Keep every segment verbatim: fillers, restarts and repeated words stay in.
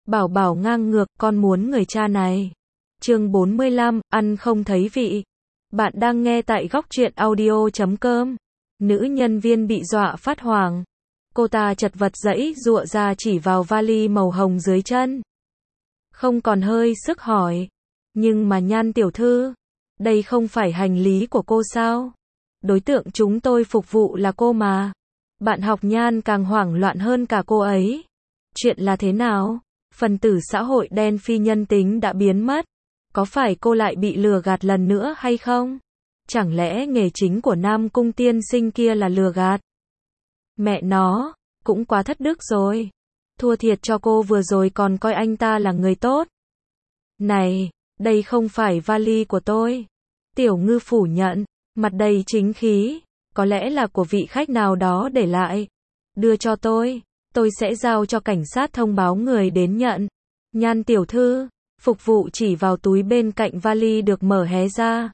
Bảo bảo ngang ngược, con muốn người cha này. Chương bốn mươi lăm, ăn không thấy vị. Bạn đang nghe tại góc truyện audio chấm com. Nữ nhân viên bị dọa phát hoảng. Cô ta chật vật giãy giụa ra chỉ vào vali màu hồng dưới chân. Không còn hơi sức hỏi. Nhưng mà Nhan tiểu thư, đây không phải hành lý của cô sao? Đối tượng chúng tôi phục vụ là cô mà. Bạn học Nhan càng hoảng loạn hơn cả cô ấy. Chuyện là thế nào? Phần tử xã hội đen phi nhân tính đã biến mất. Có phải cô lại bị lừa gạt lần nữa hay không? Chẳng lẽ nghề chính của Nam Cung tiên sinh kia là lừa gạt? Mẹ nó, cũng quá thất đức rồi. Thua thiệt cho cô vừa rồi còn coi anh ta là người tốt. Này, đây không phải vali của tôi. Tiểu Ngư phủ nhận, mặt đầy chính khí. Có lẽ là của vị khách nào đó để lại. Đưa cho tôi, tôi sẽ giao cho cảnh sát thông báo người đến nhận. Nhan tiểu thư, phục vụ chỉ vào túi bên cạnh vali được mở hé ra.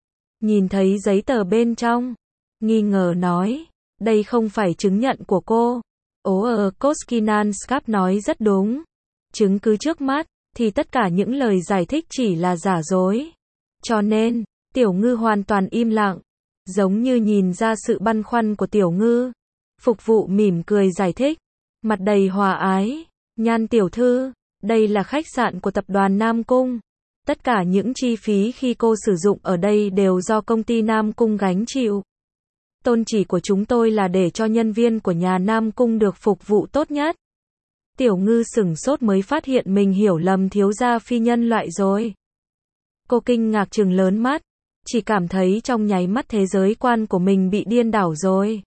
Nhìn thấy giấy tờ bên trong, nghi ngờ nói, đây không phải chứng nhận của cô. Ố ờ, Koskinan Skap nói rất đúng. Chứng cứ trước mắt, thì tất cả những lời giải thích chỉ là giả dối. Cho nên, Tiểu Ngư hoàn toàn im lặng, giống như nhìn ra sự băn khoăn của Tiểu Ngư. Phục vụ mỉm cười giải thích, mặt đầy hòa ái, Nhan tiểu thư, đây là khách sạn của tập đoàn Nam Cung. Tất cả những chi phí khi cô sử dụng ở đây đều do công ty Nam Cung gánh chịu. Tôn chỉ của chúng tôi là để cho nhân viên của nhà Nam Cung được phục vụ tốt nhất. Tiểu Ngư sửng sốt mới phát hiện mình hiểu lầm thiếu gia phi nhân loại rồi. Cô kinh ngạc trừng lớn mắt, chỉ cảm thấy trong nháy mắt thế giới quan của mình bị điên đảo rồi.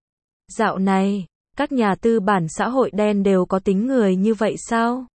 Dạo này, các nhà tư bản xã hội đen đều có tính người như vậy sao?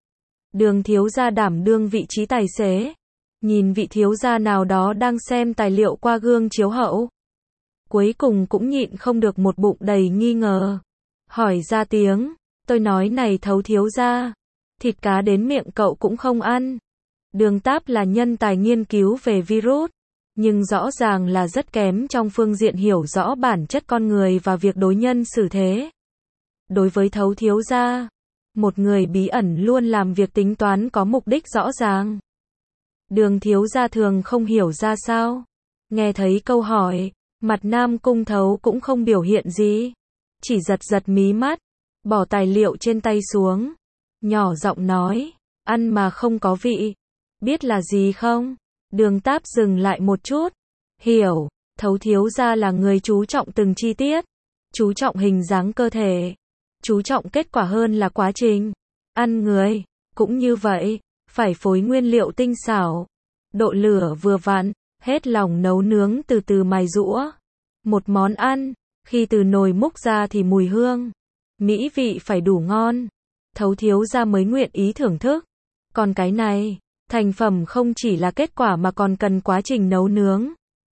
Đường thiếu gia đảm đương vị trí tài xế. Nhìn vị thiếu gia nào đó đang xem tài liệu qua gương chiếu hậu. Cuối cùng cũng nhịn không được một bụng đầy nghi ngờ. Hỏi ra tiếng, tôi nói này Thấu thiếu gia, thịt cá đến miệng cậu cũng không ăn. Đường Táp là nhân tài nghiên cứu về virus, nhưng rõ ràng là rất kém trong phương diện hiểu rõ bản chất con người và việc đối nhân xử thế. Đối với Thấu thiếu gia, một người bí ẩn luôn làm việc tính toán có mục đích rõ ràng. Đường thiếu gia thường không hiểu ra sao. Nghe thấy câu hỏi, mặt Nam Cung Thấu cũng không biểu hiện gì, chỉ giật giật mí mắt, bỏ tài liệu trên tay xuống, nhỏ giọng nói, ăn mà không có vị, biết là gì không? Đường Táp dừng lại một chút, hiểu, Thấu thiếu gia là người chú trọng từng chi tiết, chú trọng hình dáng cơ thể, chú trọng kết quả hơn là quá trình. Ăn người, cũng như vậy, phải phối nguyên liệu tinh xảo, độ lửa vừa vặn, hết lòng nấu nướng từ từ mài giũa. Một món ăn, khi từ nồi múc ra thì mùi hương, mỹ vị phải đủ ngon, Thấu thiếu gia mới nguyện ý thưởng thức. Còn cái này, thành phẩm không chỉ là kết quả mà còn cần quá trình nấu nướng.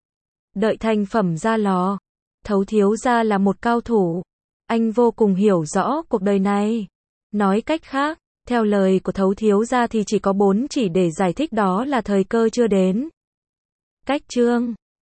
Đợi thành phẩm ra lò, Thấu thiếu gia là một cao thủ. Anh vô cùng hiểu rõ cuộc đời này. Nói cách khác, theo lời của Thấu thiếu gia thì chỉ có bốn chỉ để giải thích, đó là thời cơ chưa đến. Cách chương